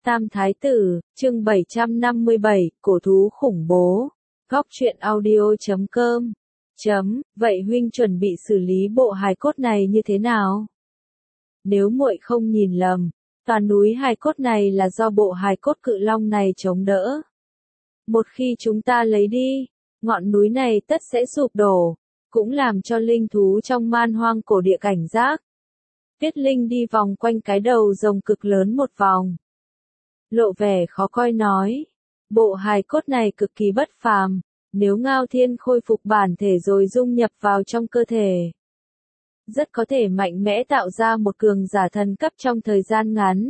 Tam Thái Tử, chương 757, cổ thú khủng bố. Góc truyện audio.com. Vậy huynh chuẩn bị xử lý bộ hài cốt này như thế nào? Nếu muội không nhìn lầm, toàn núi hài cốt này là do bộ hài cốt cự long này chống đỡ. Một khi chúng ta lấy đi, ngọn núi này tất sẽ sụp đổ, cũng làm cho linh thú trong man hoang cổ địa cảnh giác. Tuyết Linh đi vòng quanh cái đầu rồng cực lớn một vòng. Lộ vẻ khó coi nói, bộ hài cốt này cực kỳ bất phàm, nếu Ngao Thiên khôi phục bản thể rồi dung nhập vào trong cơ thể, rất có thể mạnh mẽ tạo ra một cường giả thần cấp trong thời gian ngắn.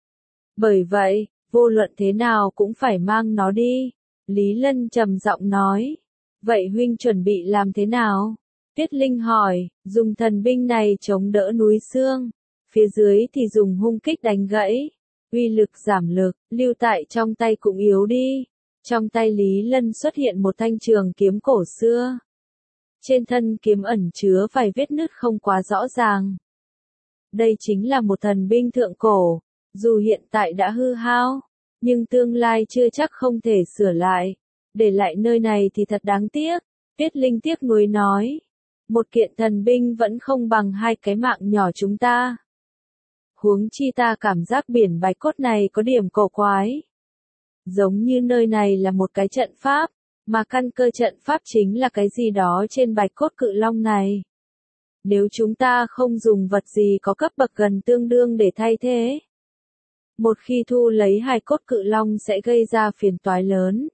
Bởi vậy, vô luận thế nào cũng phải mang nó đi. Lý Lân trầm giọng nói, vậy huynh chuẩn bị làm thế nào? Tuyết Linh hỏi, dùng thần binh này chống đỡ núi xương, phía dưới thì dùng hung kích đánh gãy. Uy lực giảm lực, lưu tại trong tay cũng yếu đi. Trong tay Lý Lân xuất hiện một thanh trường kiếm cổ xưa. Trên thân kiếm ẩn chứa vài vết nứt không quá rõ ràng. Đây chính là một thần binh thượng cổ, dù hiện tại đã hư hao, nhưng tương lai chưa chắc không thể sửa lại. Để lại nơi này thì thật đáng tiếc. Tuyết Linh tiếc nuối nói, một kiện thần binh vẫn không bằng hai cái mạng nhỏ chúng ta. Huống chi ta cảm giác biển bạch cốt này có điểm cổ quái. Giống như nơi này là một cái trận pháp, mà căn cơ trận pháp chính là cái gì đó trên bạch cốt cự long này. Nếu chúng ta không dùng vật gì có cấp bậc gần tương đương để thay thế, một khi thu lấy hài cốt cự long sẽ gây ra phiền toái lớn.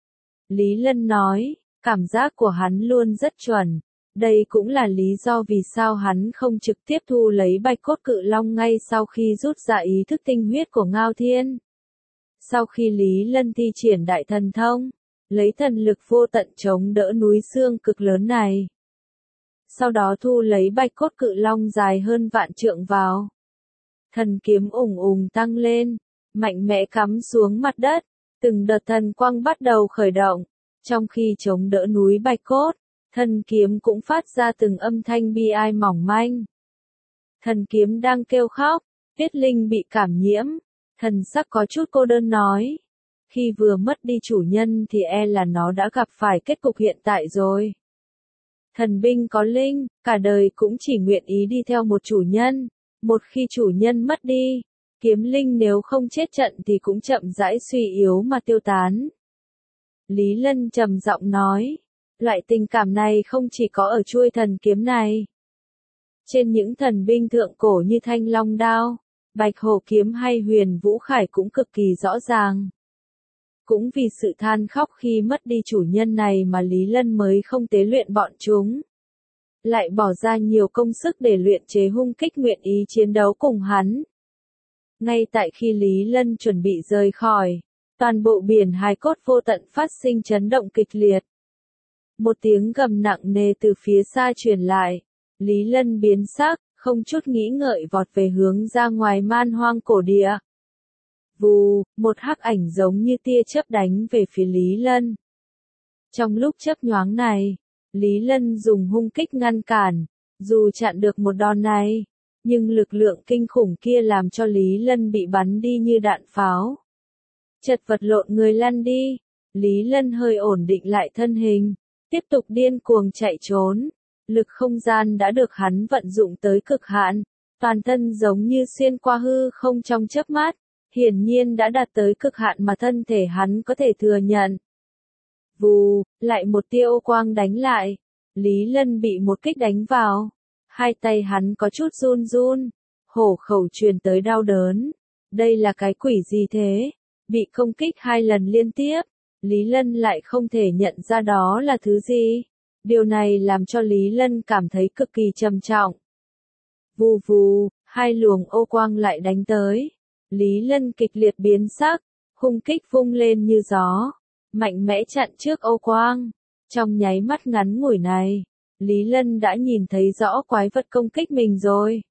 Lý Lân nói, cảm giác của hắn luôn rất chuẩn. Đây cũng là lý do vì sao hắn không trực tiếp thu lấy bạch cốt cự long ngay sau khi rút ra ý thức tinh huyết của Ngao Thiên. Sau khi Lý Lân thi triển đại thần thông, lấy thần lực vô tận chống đỡ núi xương cực lớn này. Sau đó thu lấy bạch cốt cự long dài hơn vạn trượng vào. Thần kiếm ùng ùng tăng lên, mạnh mẽ cắm xuống mặt đất, từng đợt thần quang bắt đầu khởi động, trong khi chống đỡ núi bạch cốt. Thần kiếm cũng phát ra từng âm thanh bi ai mỏng manh. Thần kiếm đang kêu khóc, Tuyết Linh bị cảm nhiễm, thần sắc có chút cô đơn nói. Khi vừa mất đi chủ nhân thì e là nó đã gặp phải kết cục hiện tại rồi. Thần binh có linh, cả đời cũng chỉ nguyện ý đi theo một chủ nhân. Một khi chủ nhân mất đi, kiếm linh nếu không chết trận thì cũng chậm rãi suy yếu mà tiêu tán. Lý Lân trầm giọng nói. Loại tình cảm này không chỉ có ở chuôi thần kiếm này. Trên những thần binh thượng cổ như Thanh Long Đao, Bạch Hổ Kiếm hay Huyền Vũ Khải cũng cực kỳ rõ ràng. Cũng vì sự than khóc khi mất đi chủ nhân này mà Lý Lân mới không tế luyện bọn chúng. Lại bỏ ra nhiều công sức để luyện chế hung kích nguyện ý chiến đấu cùng hắn. Ngay tại khi Lý Lân chuẩn bị rời khỏi, toàn bộ biển hài cốt vô tận phát sinh chấn động kịch liệt. Một tiếng gầm nặng nề từ phía xa truyền lại, Lý Lân biến sắc, không chút nghĩ ngợi vọt về hướng ra ngoài man hoang cổ địa. Vù, một hắc ảnh giống như tia chớp đánh về phía Lý Lân. Trong lúc chớp nhoáng này, Lý Lân dùng hung kích ngăn cản, dù chặn được một đòn này, nhưng lực lượng kinh khủng kia làm cho Lý Lân bị bắn đi như đạn pháo. Chật vật lộn người lăn đi, Lý Lân hơi ổn định lại thân hình. Tiếp tục điên cuồng chạy trốn, lực không gian đã được hắn vận dụng tới cực hạn, toàn thân giống như xuyên qua hư không trong chớp mắt, hiển nhiên đã đạt tới cực hạn mà thân thể hắn có thể thừa nhận. Vù, lại một tia ô quang đánh lại, Lý Lân bị một kích đánh vào, hai tay hắn có chút run run, hổ khẩu truyền tới đau đớn. Đây là cái quỷ gì thế? Bị công kích 2 lần liên tiếp. Lý Lân lại không thể nhận ra đó là thứ gì. Điều này làm cho Lý Lân cảm thấy cực kỳ trầm trọng. Vù vù, 2 luồng ô quang lại đánh tới. Lý Lân kịch liệt biến sắc, hung kích vung lên như gió, mạnh mẽ chặn trước ô quang. Trong nháy mắt ngắn ngủi này, Lý Lân đã nhìn thấy rõ quái vật công kích mình rồi.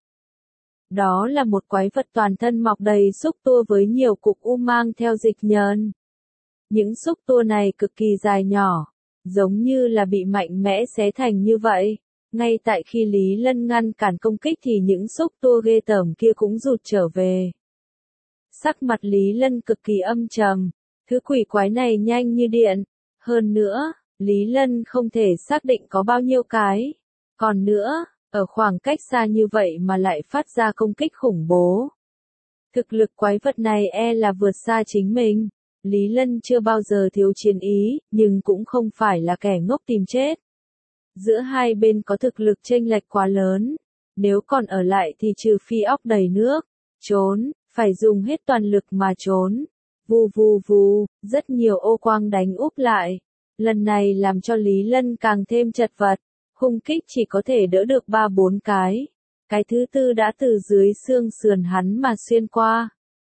Đó là một quái vật toàn thân mọc đầy xúc tua với nhiều cục u mang theo dịch nhờn. Những xúc tua này cực kỳ dài nhỏ, giống như là bị mạnh mẽ xé thành như vậy. Ngay tại khi Lý Lân ngăn cản công kích thì những xúc tua ghê tởm kia cũng rụt trở về. Sắc mặt Lý Lân cực kỳ âm trầm, thứ quỷ quái này nhanh như điện. Hơn nữa, Lý Lân không thể xác định có bao nhiêu cái. Còn nữa, ở khoảng cách xa như vậy mà lại phát ra công kích khủng bố. Thực lực quái vật này là vượt xa chính mình. Lý Lân chưa bao giờ thiếu chiến ý, nhưng cũng không phải là kẻ ngốc tìm chết. Giữa hai bên có thực lực chênh lệch quá lớn. Nếu còn ở lại thì trừ phi óc đầy nước. Trốn, phải dùng hết toàn lực mà trốn. Vù vù vù, rất nhiều ô quang đánh úp lại. Lần này làm cho Lý Lân càng thêm chật vật. Hung kích chỉ có thể đỡ được 3-4 cái. Cái thứ tư đã từ dưới xương sườn hắn mà xuyên qua.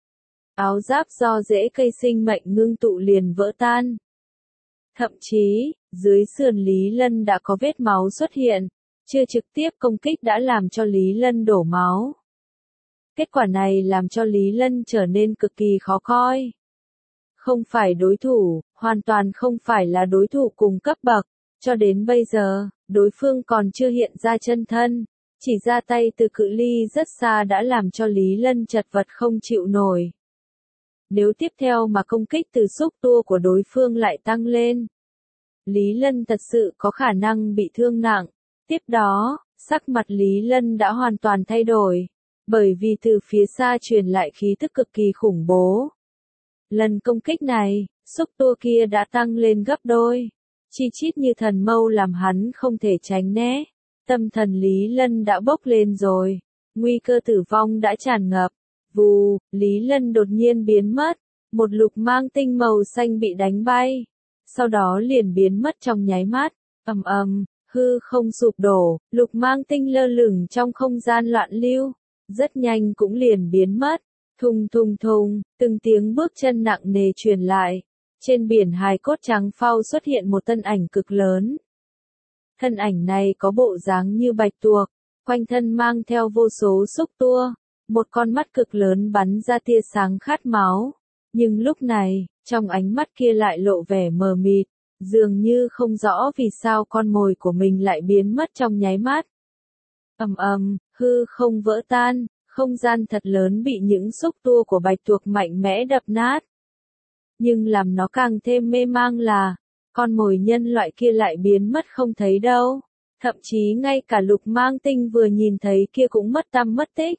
Áo giáp do rễ cây sinh mệnh ngưng tụ liền vỡ tan. Thậm chí, dưới sườn Lý Lân đã có vết máu xuất hiện, chưa trực tiếp công kích đã làm cho Lý Lân đổ máu. Kết quả này làm cho Lý Lân trở nên cực kỳ khó coi. Không phải đối thủ, hoàn toàn không phải là đối thủ cùng cấp bậc. Cho đến bây giờ, đối phương còn chưa hiện ra chân thân, chỉ ra tay từ cự ly rất xa đã làm cho Lý Lân chật vật không chịu nổi. Nếu tiếp theo mà công kích từ xúc tua của đối phương lại tăng lên, Lý Lân thật sự có khả năng bị thương nặng. Tiếp đó, sắc mặt Lý Lân đã hoàn toàn thay đổi, bởi vì từ phía xa truyền lại khí tức cực kỳ khủng bố. Lần công kích này, xúc tua kia đã tăng lên gấp đôi. Chi chít như thần mâu làm hắn không thể tránh né. Tâm thần Lý Lân đã bốc lên rồi. Nguy cơ tử vong đã tràn ngập. Vù, Lý Lân đột nhiên biến mất. Một lục mang tinh màu xanh bị đánh bay. Sau đó liền biến mất trong nháy mắt. Ầm ầm, hư không sụp đổ, lục mang tinh lơ lửng trong không gian loạn lưu. Rất nhanh cũng liền biến mất. Thùng thùng thùng, từng tiếng bước chân nặng nề truyền lại. Trên biển hài cốt trắng phau xuất hiện một thân ảnh cực lớn. Thân ảnh này có bộ dáng như bạch tuộc, quanh thân mang theo vô số xúc tua, một con mắt cực lớn bắn ra tia sáng khát máu. Nhưng lúc này, trong ánh mắt kia lại lộ vẻ mờ mịt, dường như không rõ vì sao con mồi của mình lại biến mất trong nháy mắt. Ầm ầm, hư không vỡ tan, không gian thật lớn bị những xúc tua của bạch tuộc mạnh mẽ đập nát. Nhưng làm nó càng thêm mê mang là, con mồi nhân loại kia lại biến mất không thấy đâu. Thậm chí ngay cả lục mang tinh vừa nhìn thấy kia cũng mất tăm mất tích.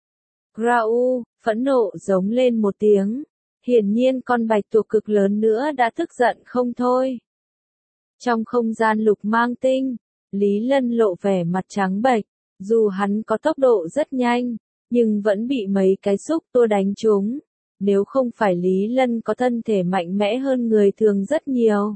Grau, phẫn nộ giống lên một tiếng. Hiển nhiên con bạch tuộc cực lớn nữa đã tức giận không thôi. Trong không gian lục mang tinh, Lý Lân lộ vẻ mặt trắng bệch. Dù hắn có tốc độ rất nhanh, nhưng vẫn bị mấy cái xúc tua đánh trúng. Nếu không phải Lý Lân có thân thể mạnh mẽ hơn người thường rất nhiều,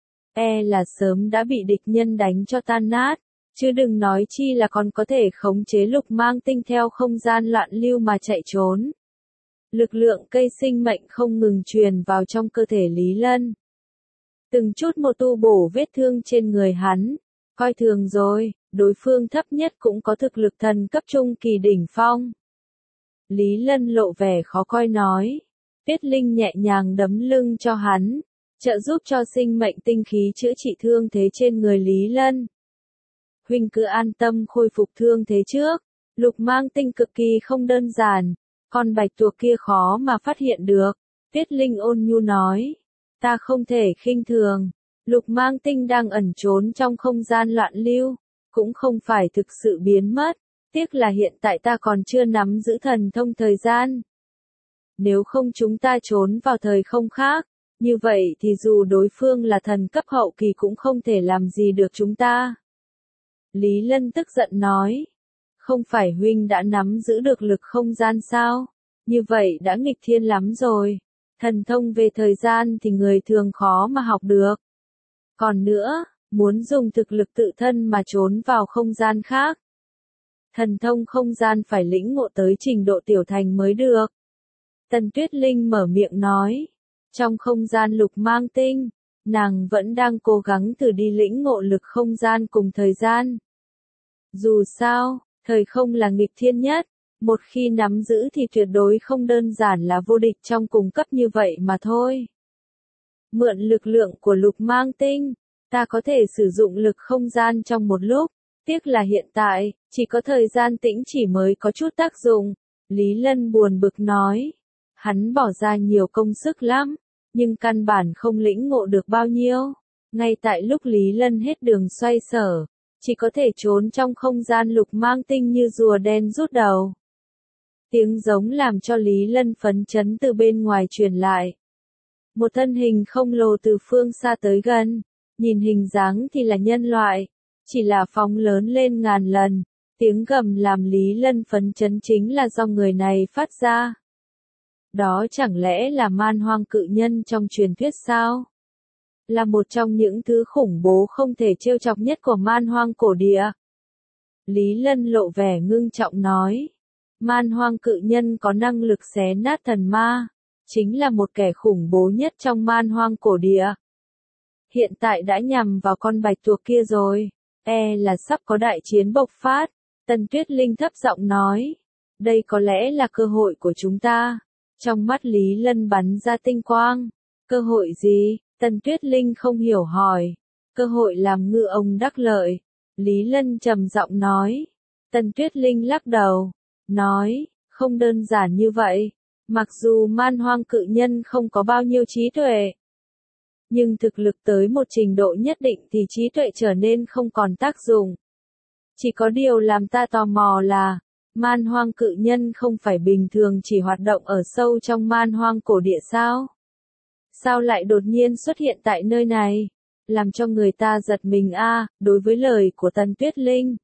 là sớm đã bị địch nhân đánh cho tan nát, chứ đừng nói chi là còn có thể khống chế lục mang tinh theo không gian loạn lưu mà chạy trốn. Lực lượng cây sinh mệnh không ngừng truyền vào trong cơ thể Lý Lân. Từng chút một tu bổ vết thương trên người hắn. Coi thường rồi, đối phương thấp nhất cũng có thực lực thần cấp trung kỳ đỉnh phong. Lý Lân lộ vẻ khó coi nói. Tuyết Linh nhẹ nhàng đấm lưng cho hắn, trợ giúp cho sinh mệnh tinh khí chữa trị thương thế trên người Lý Lân. Huynh cứ an tâm khôi phục thương thế trước, lục mang tinh cực kỳ không đơn giản, con bạch tuộc kia khó mà phát hiện được. Tuyết Linh ôn nhu nói, ta không thể khinh thường, lục mang tinh đang ẩn trốn trong không gian loạn lưu, cũng không phải thực sự biến mất, tiếc là hiện tại ta còn chưa nắm giữ thần thông thời gian. Nếu không chúng ta trốn vào thời không khác, như vậy thì dù đối phương là thần cấp hậu kỳ cũng không thể làm gì được chúng ta. Lý Lân tức giận nói, không phải huynh đã nắm giữ được lực không gian sao? Như vậy đã nghịch thiên lắm rồi. Thần thông về thời gian thì người thường khó mà học được. Còn nữa, muốn dùng thực lực tự thân mà trốn vào không gian khác. Thần thông không gian phải lĩnh ngộ tới trình độ tiểu thành mới được. Tần Tuyết Linh mở miệng nói. Trong không gian lục mang tinh, nàng vẫn đang cố gắng thử đi lĩnh ngộ lực không gian cùng thời gian. Dù sao, thời không là nghịch thiên nhất, một khi nắm giữ thì tuyệt đối không đơn giản là vô địch trong cùng cấp như vậy mà thôi. Mượn lực lượng của lục mang tinh, ta có thể sử dụng lực không gian trong một lúc, tiếc là hiện tại, chỉ có thời gian tĩnh chỉ mới có chút tác dụng. Lý Lân buồn bực nói. Hắn bỏ ra nhiều công sức lắm, nhưng căn bản không lĩnh ngộ được bao nhiêu. Ngay tại lúc Lý Lân hết đường xoay sở, chỉ có thể trốn trong không gian lục mang tinh như rùa đen rút đầu. Tiếng giống làm cho Lý Lân phấn chấn từ bên ngoài truyền lại. Một thân hình khổng lồ từ phương xa tới gần, nhìn hình dáng thì là nhân loại, chỉ là phóng lớn lên ngàn lần. Tiếng gầm làm Lý Lân phấn chấn chính là do người này phát ra. Đó chẳng lẽ là man hoang cự nhân trong truyền thuyết sao? Là một trong những thứ khủng bố không thể trêu chọc nhất của man hoang cổ địa. Lý Lân lộ vẻ ngưng trọng nói. Man hoang cự nhân có năng lực xé nát thần ma, chính là một kẻ khủng bố nhất trong man hoang cổ địa. Hiện tại đã nhằm vào con bạch tuộc kia rồi, là sắp có đại chiến bộc phát. Tần Tuyết Linh thấp giọng nói, đây có lẽ là cơ hội của chúng ta. Trong mắt Lý Lân bắn ra tinh quang. Cơ hội gì? Tần Tuyết Linh không hiểu hỏi. Cơ hội làm ngư ông đắc lợi. Lý Lân trầm giọng nói. Tần Tuyết Linh lắc đầu, nói, không đơn giản như vậy. Mặc dù man hoang cự nhân không có bao nhiêu trí tuệ, nhưng thực lực tới một trình độ nhất định thì trí tuệ trở nên không còn tác dụng. Chỉ có điều làm ta tò mò là, man hoang cự nhân không phải bình thường chỉ hoạt động ở sâu trong man hoang cổ địa sao? Sao lại đột nhiên xuất hiện tại nơi này? Làm cho người ta giật mình đối với lời của Tần Tuyết Linh.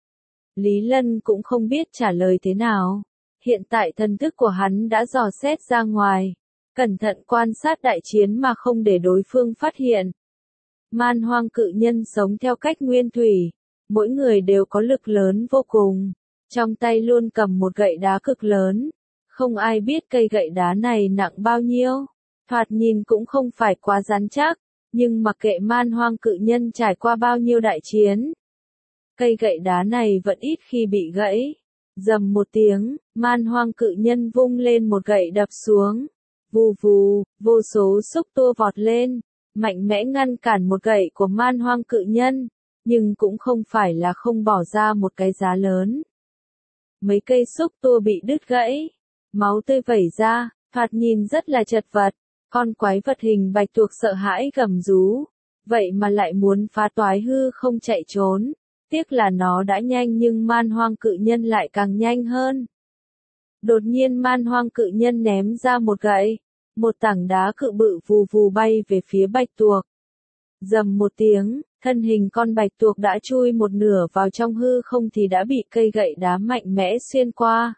Lý Lân cũng không biết trả lời thế nào. Hiện tại thần thức của hắn đã dò xét ra ngoài, cẩn thận quan sát đại chiến mà không để đối phương phát hiện. Man hoang cự nhân sống theo cách nguyên thủy, mỗi người đều có lực lớn vô cùng, trong tay luôn cầm một gậy đá cực lớn. Không ai biết cây gậy đá này nặng bao nhiêu, thoạt nhìn cũng không phải quá rắn chắc, nhưng mặc kệ man hoang cự nhân trải qua bao nhiêu đại chiến, cây gậy đá này vẫn ít khi bị gãy. Rầm một tiếng, man hoang cự nhân vung lên một gậy đập xuống. Vù vù, vô số xúc tua vọt lên, mạnh mẽ ngăn cản một gậy của man hoang cự nhân, nhưng cũng không phải là không bỏ ra một cái giá lớn. Mấy cây xúc tua bị đứt gãy, máu tươi vẩy ra, thoạt nhìn rất là chật vật. Con quái vật hình bạch tuộc sợ hãi gầm rú, vậy mà lại muốn phá toái hư không chạy trốn. Tiếc là nó đã nhanh nhưng man hoang cự nhân lại càng nhanh hơn. Đột nhiên man hoang cự nhân ném ra một gậy, một tảng đá cự bự vù vù bay về phía bạch tuộc. Rầm một tiếng, thân hình con bạch tuộc đã chui một nửa vào trong hư không thì đã bị cây gậy đá mạnh mẽ xuyên qua.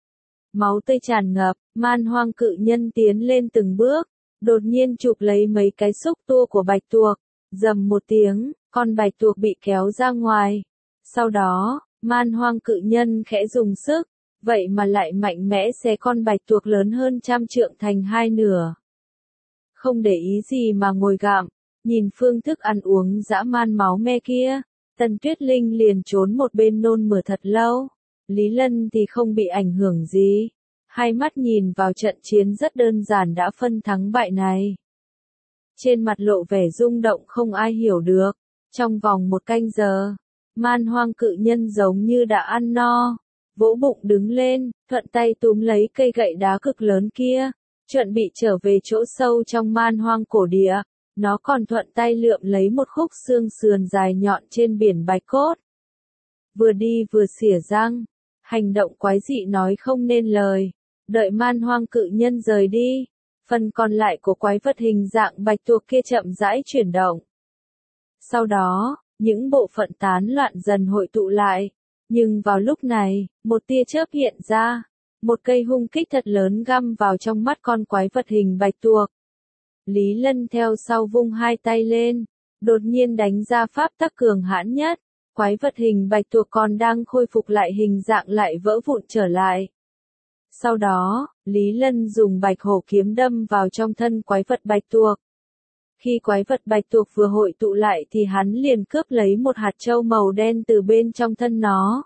Máu tươi tràn ngập, man hoang cự nhân tiến lên từng bước, đột nhiên chụp lấy mấy cái xúc tua của bạch tuộc. Rầm một tiếng, con bạch tuộc bị kéo ra ngoài. Sau đó, man hoang cự nhân khẽ dùng sức, vậy mà lại mạnh mẽ xé con bạch tuộc lớn hơn 100 trượng thành hai nửa. Không để ý gì mà ngồi gặm, nhìn phương thức ăn uống dã man máu me kia, Tần Tuyết Linh liền trốn một bên nôn mửa thật lâu. Lý Lân thì không bị ảnh hưởng gì, hai mắt nhìn vào trận chiến rất đơn giản đã phân thắng bại này. Trên mặt lộ vẻ rung động không ai hiểu được. Trong vòng một canh giờ, man hoang cự nhân giống như đã ăn no, vỗ bụng đứng lên, thuận tay túm lấy cây gậy đá cực lớn kia, chuẩn bị trở về chỗ sâu trong man hoang cổ địa. Nó còn thuận tay lượm lấy một khúc xương sườn dài nhọn trên biển bạch cốt. Vừa đi vừa xỉa răng, hành động quái dị nói không nên lời. Đợi man hoang cự nhân rời đi, phần còn lại của quái vật hình dạng bạch tuộc kia chậm rãi chuyển động. Sau đó, những bộ phận tán loạn dần hội tụ lại. Nhưng vào lúc này, một tia chớp hiện ra. Một cây hung kích thật lớn găm vào trong mắt con quái vật hình bạch tuộc. Lý Lân theo sau vung hai tay lên, đột nhiên đánh ra pháp tắc cường hãn nhất. Quái vật hình bạch tuộc còn đang khôi phục lại hình dạng lại vỡ vụn trở lại. Sau đó, Lý Lân dùng bạch hổ kiếm đâm vào trong thân quái vật bạch tuộc. Khi quái vật bạch tuộc vừa hội tụ lại thì hắn liền cướp lấy một hạt châu màu đen từ bên trong thân nó.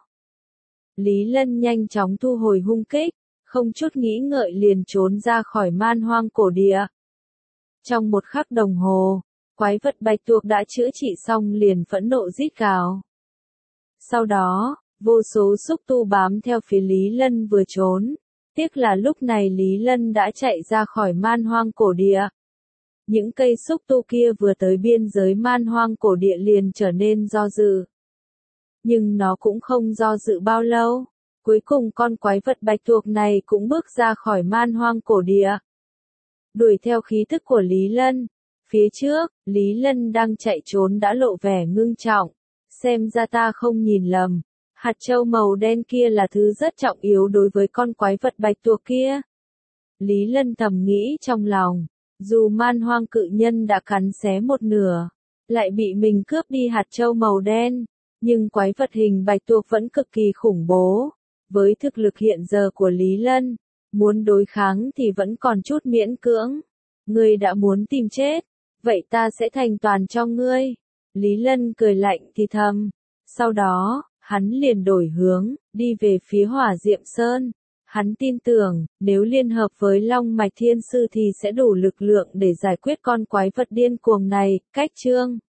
Lý Lân nhanh chóng thu hồi hung kích, không chút nghĩ ngợi liền trốn ra khỏi man hoang cổ địa. Trong một khắc đồng hồ, quái vật bạch tuộc đã chữa trị xong liền phẫn nộ rít gào. Sau đó, vô số xúc tu bám theo phía Lý Lân vừa trốn, Tiếc là lúc này Lý Lân đã chạy ra khỏi man hoang cổ địa. Những cây xúc tu kia vừa tới biên giới man hoang cổ địa liền trở nên do dự. Nhưng nó cũng không do dự bao lâu. Cuối cùng con quái vật bạch tuộc này cũng bước ra khỏi man hoang cổ địa. Đuổi theo khí thức của Lý Lân. Phía trước, Lý Lân đang chạy trốn đã lộ vẻ ngưng trọng. Xem ra ta không nhìn lầm. Hạt châu màu đen kia là thứ rất trọng yếu đối với con quái vật bạch tuộc kia. Lý Lân thầm nghĩ trong lòng. Dù man hoang cự nhân đã cắn xé một nửa, lại bị mình cướp đi hạt châu màu đen, nhưng quái vật hình bạch tuộc vẫn cực kỳ khủng bố. Với thực lực hiện giờ của Lý Lân, muốn đối kháng thì vẫn còn chút miễn cưỡng. Ngươi đã muốn tìm chết, vậy ta sẽ thành toàn cho ngươi. Lý Lân cười lạnh thì thầm. Sau đó, hắn liền đổi hướng, đi về phía Hỏa Diệm Sơn. Hắn tin tưởng, nếu liên hợp với Long Mạch Thiên Sư thì sẽ đủ lực lượng để giải quyết con quái vật điên cuồng này. Cách chương